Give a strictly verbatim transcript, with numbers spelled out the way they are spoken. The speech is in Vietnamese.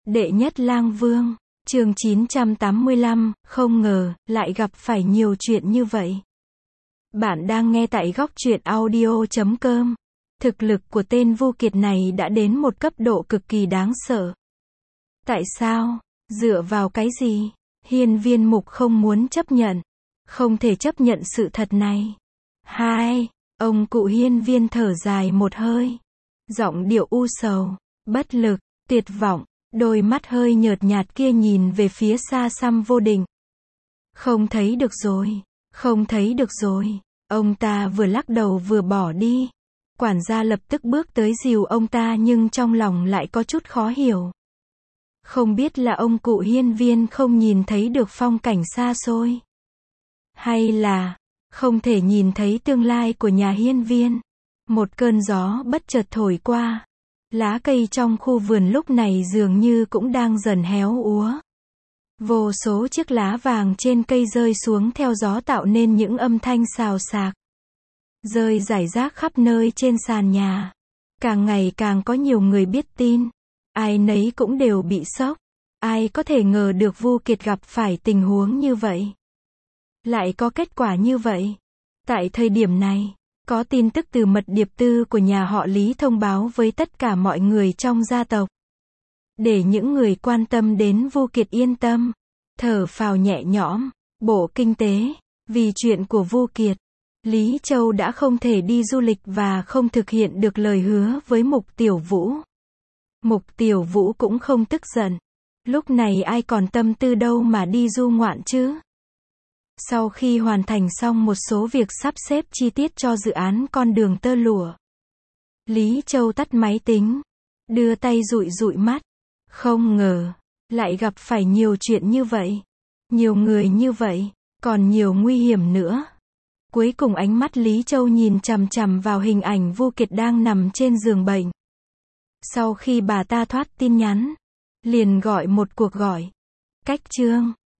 Đệ nhất lang vương, chương chín trăm tám mươi lăm, không ngờ, lại gặp phải nhiều chuyện như vậy. Bạn đang nghe tại góc truyện audio chấm com. Thực lực của tên Vu Kiệt này đã đến một cấp độ cực kỳ đáng sợ. Tại sao? Dựa vào cái gì? Hiên Viên Mục không muốn chấp nhận. Không thể chấp nhận sự thật này. Hai, ông cụ Hiên Viên thở dài một hơi. Giọng điệu u sầu, bất lực, tuyệt vọng. Đôi mắt hơi nhợt nhạt kia nhìn về phía xa xăm Vô Định. Không thấy được rồi, không thấy được rồi. Ông ta vừa lắc đầu vừa bỏ đi. Quản gia lập tức bước tới dìu ông ta nhưng trong lòng lại có chút khó hiểu. Không biết là ông cụ Hiên Viên không nhìn thấy được phong cảnh xa xôi. Hay là, không thể nhìn thấy tương lai của nhà Hiên Viên. Một cơn gió bất chợt thổi qua. Lá cây trong khu vườn lúc này dường như cũng đang dần héo úa. Vô số chiếc lá vàng trên cây rơi xuống theo gió tạo nên những âm thanh xào xạc. Rơi rải rác khắp nơi trên sàn nhà. Càng ngày càng có nhiều người biết tin. Ai nấy cũng đều bị sốc. Ai có thể ngờ được Vu Kiệt gặp phải tình huống như vậy. Lại có kết quả như vậy. Tại thời điểm này, có tin tức từ mật điệp tư của nhà họ Lý thông báo với tất cả mọi người trong gia tộc. Để những người quan tâm đến Vu Kiệt yên tâm, thở phào nhẹ nhõm. Bộ Kinh tế, vì chuyện của Vu Kiệt, Lý Châu đã không thể đi du lịch và không thực hiện được lời hứa với Mục Tiểu Vũ. Mục Tiểu Vũ cũng không tức giận. Lúc này ai còn tâm tư đâu mà đi du ngoạn chứ. Sau khi hoàn thành xong một số việc sắp xếp chi tiết cho dự án con đường tơ lụa, Lý Châu tắt máy tính, đưa tay dụi dụi mắt. Không ngờ, lại gặp phải nhiều chuyện như vậy. Nhiều người như vậy, còn nhiều nguy hiểm nữa. Cuối cùng ánh mắt Lý Châu nhìn chằm chằm vào hình ảnh Vu Kiệt đang nằm trên giường bệnh. Sau khi bà ta thoát tin nhắn, liền gọi một cuộc gọi. Cách Trương,